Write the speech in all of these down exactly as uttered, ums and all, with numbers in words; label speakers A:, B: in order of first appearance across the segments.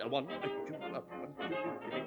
A: one, a two, a one, two, three.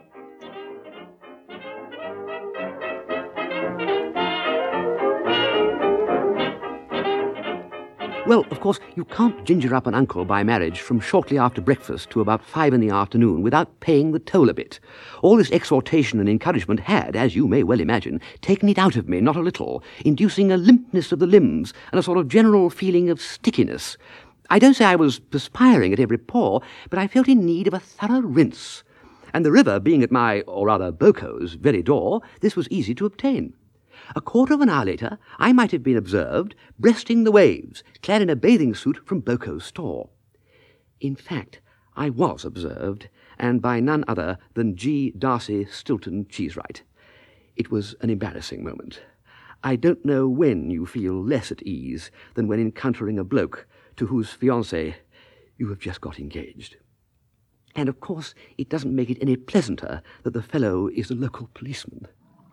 B: Well, of course, you can't ginger up an uncle by marriage from shortly after breakfast to about five in the afternoon without paying the toll a bit. All this exhortation and encouragement had, as you may well imagine, taken it out of me not a little, inducing a limpness of the limbs and a sort of general feeling of stickiness. I don't say I was perspiring at every pore, but I felt in need of a thorough rinse. And the river being at my, or rather Boco's, very door, this was easy to obtain. A quarter of an hour later, I might have been observed breasting the waves, clad in a bathing suit from Boco's store. In fact, I was observed, and by none other than G. Darcy Stilton Cheesewright. It was an embarrassing moment. I don't know when you feel less at ease than when encountering a bloke to whose fiancée you have just got engaged. And, of course, it doesn't make it any pleasanter that the fellow is a local policeman.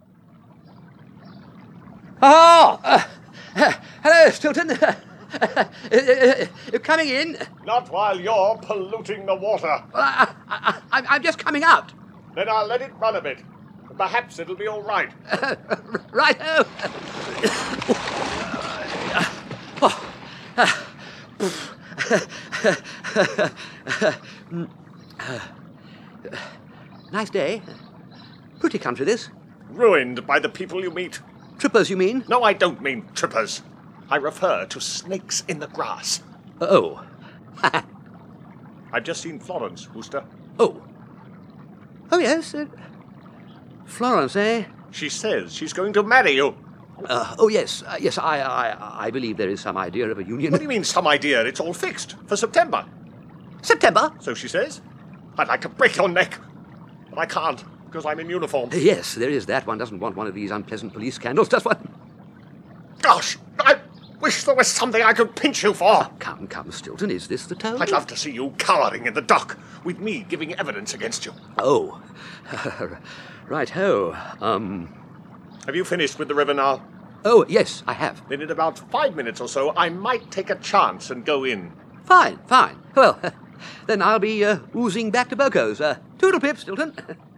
B: Oh! Uh, uh, hello, Stilton. Uh, uh, uh, uh, coming in?
C: Not while you're polluting the water.
B: Well, I, I, I, I'm just coming out.
C: Then I'll let it run a bit. Perhaps it'll be all right.
B: Uh, right-o. Oh. Nice day. Pretty country, this.
C: Ruined by the people you meet.
B: Trippers, you mean?
C: No, I don't mean trippers. I refer to snakes in the grass.
B: Oh.
C: I've just seen Florence, Wooster.
B: Oh. Oh, yes. Uh, Florence, eh?
C: She says she's going to marry you.
B: Uh, oh, yes. Uh, yes, I, I I believe there is some idea of a union.
C: What do you mean, some idea? It's all fixed. For September.
B: September?
C: So she says. I'd like to break your neck. But I can't, because I'm in uniform.
B: Yes, there is that. One doesn't want one of these unpleasant police scandals, does one?
C: Gosh, I wish there was something I could pinch you for.
B: Oh, come, come, Stilton, is this the tone?
C: I'd love to see you cowering in the dock, with me giving evidence against you.
B: Oh. Right-ho. Um...
C: Have you finished with the river now?
B: Oh, yes, I have.
C: Then in about five minutes or so, I might take a chance and go in.
B: Fine, fine. Well, then I'll be uh, oozing back to Boco's. Uh, toodle pip, Stilton.